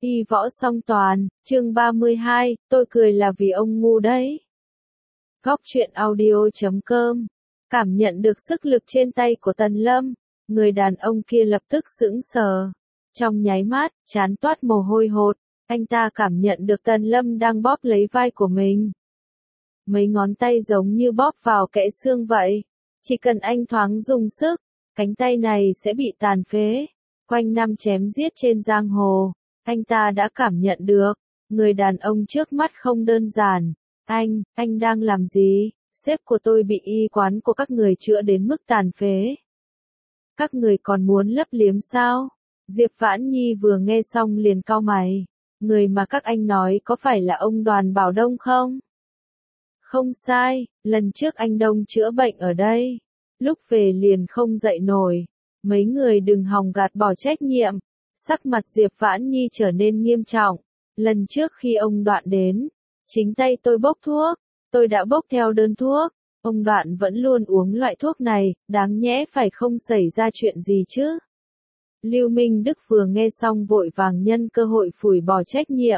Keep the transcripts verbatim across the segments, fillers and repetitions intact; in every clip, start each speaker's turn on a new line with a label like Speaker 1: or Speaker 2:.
Speaker 1: Y võ song toàn, chương ba mươi hai, tôi cười là vì ông ngu đấy. Góc truyện audio chấm com. Cảm nhận được sức lực trên tay của Tần Lâm, người đàn ông kia lập tức sững sờ. Trong nháy mắt, trán toát mồ hôi hột, anh ta cảm nhận được Tần Lâm đang bóp lấy vai của mình. Mấy ngón tay giống như bóp vào kẽ xương vậy. Chỉ cần anh thoáng dùng sức, cánh tay này sẽ bị tàn phế. Quanh năm chém giết trên giang hồ, anh ta đã cảm nhận được, người đàn ông trước mắt không đơn giản. Anh, anh đang làm gì? Sếp của tôi bị y quán của các người chữa đến mức tàn phế. Các người còn muốn lấp liếm sao? Diệp Vãn Nhi vừa nghe xong liền cau mày. Người mà các anh nói có phải là ông Đoàn Bảo Đông không? Không sai, lần trước anh Đông chữa bệnh ở đây. Lúc về liền không dậy nổi. Mấy người đừng hòng gạt bỏ trách nhiệm. Sắc mặt Diệp Vãn Nhi trở nên nghiêm trọng. Lần trước khi ông Đoạn đến, chính tay tôi bốc thuốc, tôi đã bốc theo đơn thuốc. Ông Đoạn vẫn luôn uống loại thuốc này, đáng nhẽ phải không xảy ra chuyện gì chứ. Lưu Minh Đức vừa nghe xong vội vàng nhân cơ hội phủi bỏ trách nhiệm.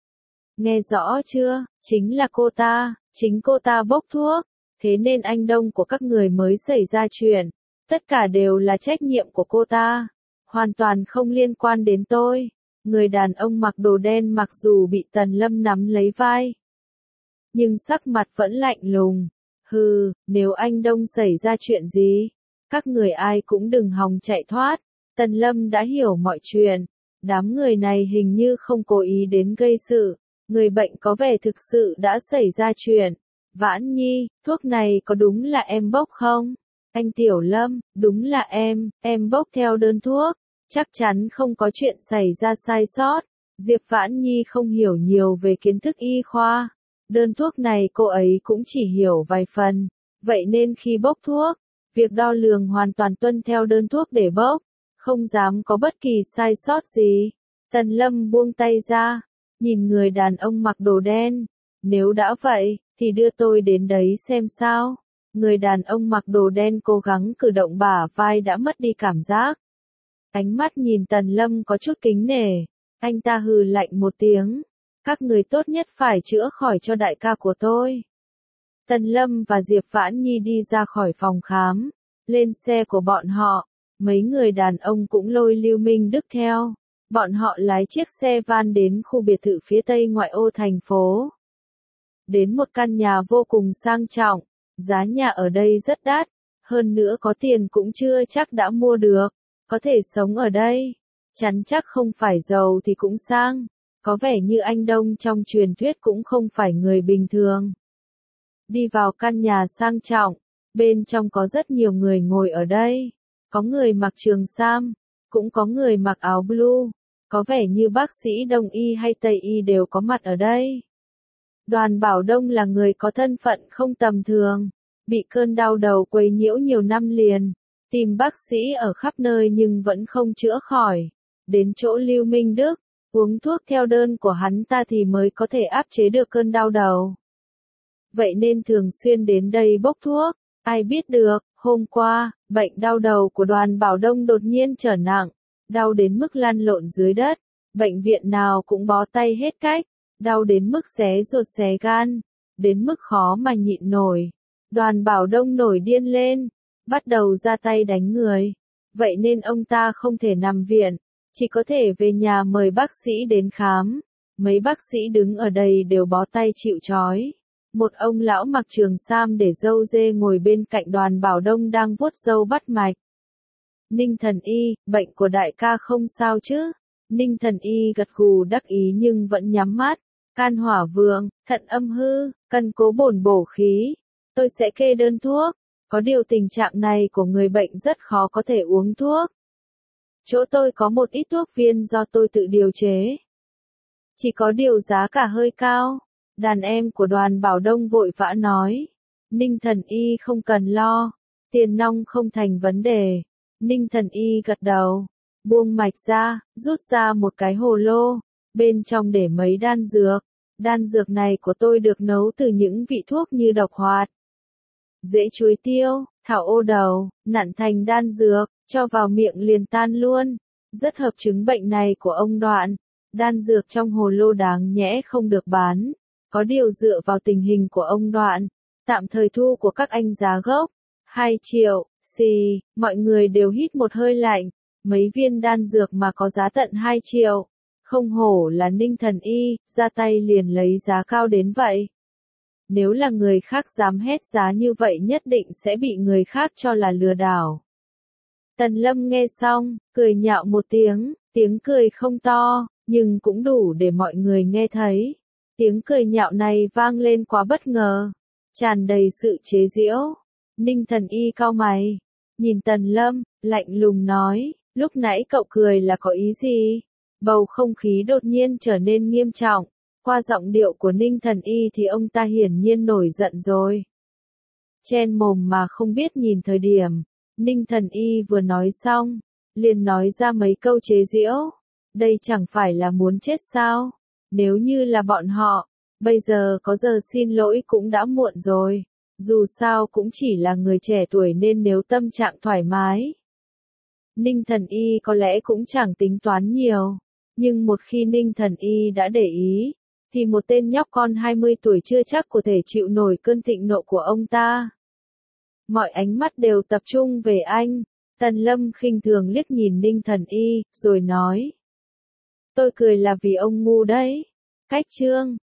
Speaker 1: Nghe rõ chưa, chính là cô ta, chính cô ta bốc thuốc, thế nên anh Đông của các người mới xảy ra chuyện. Tất cả đều là trách nhiệm của cô ta, hoàn toàn không liên quan đến tôi. Người đàn ông mặc đồ đen mặc dù bị Tần Lâm nắm lấy vai, nhưng sắc mặt vẫn lạnh lùng. Hừ, nếu anh Đông xảy ra chuyện gì, các người ai cũng đừng hòng chạy thoát. Tần Lâm đã hiểu mọi chuyện, đám người này hình như không cố ý đến gây sự, người bệnh có vẻ thực sự đã xảy ra chuyện. Vãn Nhi, thuốc này có đúng là em bốc không? Anh Tiểu Lâm, đúng là em, em bốc theo đơn thuốc, chắc chắn không có chuyện xảy ra sai sót. Diệp Vãn Nhi không hiểu nhiều về kiến thức y khoa, đơn thuốc này cô ấy cũng chỉ hiểu vài phần, vậy nên khi bốc thuốc, việc đo lường hoàn toàn tuân theo đơn thuốc để bốc, không dám có bất kỳ sai sót gì. Tần Lâm buông tay ra, nhìn người đàn ông mặc đồ đen, nếu đã vậy, thì đưa tôi đến đấy xem sao. Người đàn ông mặc đồ đen cố gắng cử động bả vai đã mất đi cảm giác. Ánh mắt nhìn Tần Lâm có chút kính nể, anh ta hừ lạnh một tiếng. Các người tốt nhất phải chữa khỏi cho đại ca của tôi. Tần Lâm và Diệp Vãn Nhi đi ra khỏi phòng khám, lên xe của bọn họ, mấy người đàn ông cũng lôi Lưu Minh Đức theo. Bọn họ lái chiếc xe van đến khu biệt thự phía tây ngoại ô thành phố. Đến một căn nhà vô cùng sang trọng. Giá nhà ở đây rất đắt, hơn nữa có tiền cũng chưa chắc đã mua được, có thể sống ở đây, chắn chắc không phải giàu thì cũng sang, có vẻ như anh Đông trong truyền thuyết cũng không phải người bình thường. Đi vào căn nhà sang trọng, bên trong có rất nhiều người ngồi ở đây, có người mặc trường sam, cũng có người mặc áo blue, có vẻ như bác sĩ Đông y hay Tây y đều có mặt ở đây. Đoàn Bảo Đông là người có thân phận không tầm thường, bị cơn đau đầu quấy nhiễu nhiều năm liền, tìm bác sĩ ở khắp nơi nhưng vẫn không chữa khỏi. Đến chỗ Lưu Minh Đức, uống thuốc theo đơn của hắn ta thì mới có thể áp chế được cơn đau đầu. Vậy nên thường xuyên đến đây bốc thuốc, ai biết được, hôm qua, bệnh đau đầu của Đoàn Bảo Đông đột nhiên trở nặng, đau đến mức lăn lộn dưới đất, bệnh viện nào cũng bó tay hết cách. Đau đến mức xé ruột xé gan, đến mức khó mà nhịn nổi. Đoàn Bảo Đông nổi điên lên, bắt đầu ra tay đánh người. Vậy nên ông ta không thể nằm viện, chỉ có thể về nhà mời bác sĩ đến khám. Mấy bác sĩ đứng ở đây đều bó tay chịu trói. Một ông lão mặc trường sam để râu dê ngồi bên cạnh Đoàn Bảo Đông đang vuốt râu bắt mạch. Ninh Thần Y, bệnh của đại ca không sao chứ? Ninh Thần Y gật gù đắc ý nhưng vẫn nhắm mắt. Can hỏa vượng, thận âm hư, cần cố bổn bổ khí. Tôi sẽ kê đơn thuốc. Có điều tình trạng này của người bệnh rất khó có thể uống thuốc. Chỗ tôi có một ít thuốc viên do tôi tự điều chế. Chỉ có điều giá cả hơi cao. Đàn em của Đoàn Bảo Đông vội vã nói. Ninh Thần Y không cần lo. Tiền nong không thành vấn đề. Ninh Thần Y gật đầu. Buông mạch ra, rút ra một cái hồ lô. Bên trong để mấy đan dược. Đan dược này của tôi được nấu từ những vị thuốc như độc hoạt, rễ chuối tiêu, thảo ô đầu, nặn thành đan dược, cho vào miệng liền tan luôn. Rất hợp chứng bệnh này của ông Đoạn. đan dược trong hồ lô đáng nhẽ không được bán. Có điều dựa vào tình hình của ông Đoạn, tạm thời thu của các anh giá gốc, hai triệu, xì, mọi người đều hít một hơi lạnh, mấy viên đan dược mà có giá tận hai triệu. Không hổ là Ninh Thần Y, ra tay liền lấy giá cao đến vậy. Nếu là người khác dám hét giá như vậy nhất định sẽ bị người khác cho là lừa đảo. Tần Lâm nghe xong, cười nhạo một tiếng, tiếng cười không to, nhưng cũng đủ để mọi người nghe thấy. Tiếng cười nhạo này vang lên quá bất ngờ, tràn đầy sự chế giễu. Ninh Thần Y cau mày, nhìn Tần Lâm, lạnh lùng nói, lúc nãy cậu cười là có ý gì? Bầu không khí đột nhiên trở nên nghiêm trọng. Qua giọng điệu của Ninh Thần Y thì ông ta hiển nhiên nổi giận rồi. Chen mồm mà không biết nhìn thời điểm, Ninh Thần Y vừa nói xong, liền nói ra mấy câu chế giễu. Đây chẳng phải là muốn chết sao? Nếu như là bọn họ, bây giờ có giờ xin lỗi cũng đã muộn rồi. Dù sao cũng chỉ là người trẻ tuổi nên nếu tâm trạng thoải mái. Ninh Thần Y có lẽ cũng chẳng tính toán nhiều. Nhưng một khi Ninh Thần Y đã để ý, thì một tên nhóc con hai mươi tuổi chưa chắc có thể chịu nổi cơn thịnh nộ của ông ta. Mọi ánh mắt đều tập trung về anh. Tần Lâm khinh thường liếc nhìn Ninh Thần Y, rồi nói. Tôi cười là vì ông ngu đấy. Cách chương.